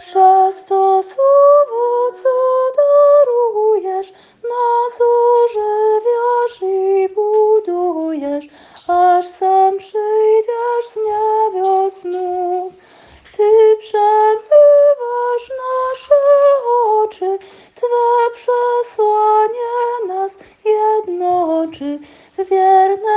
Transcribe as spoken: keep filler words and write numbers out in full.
Przez to słowo, co darujesz, nas ożywiasz i budujesz, aż sam przyjdziesz z niebios znów. Ty przemywasz nasze oczy, Twe przesłanie nas jednoczy, wierne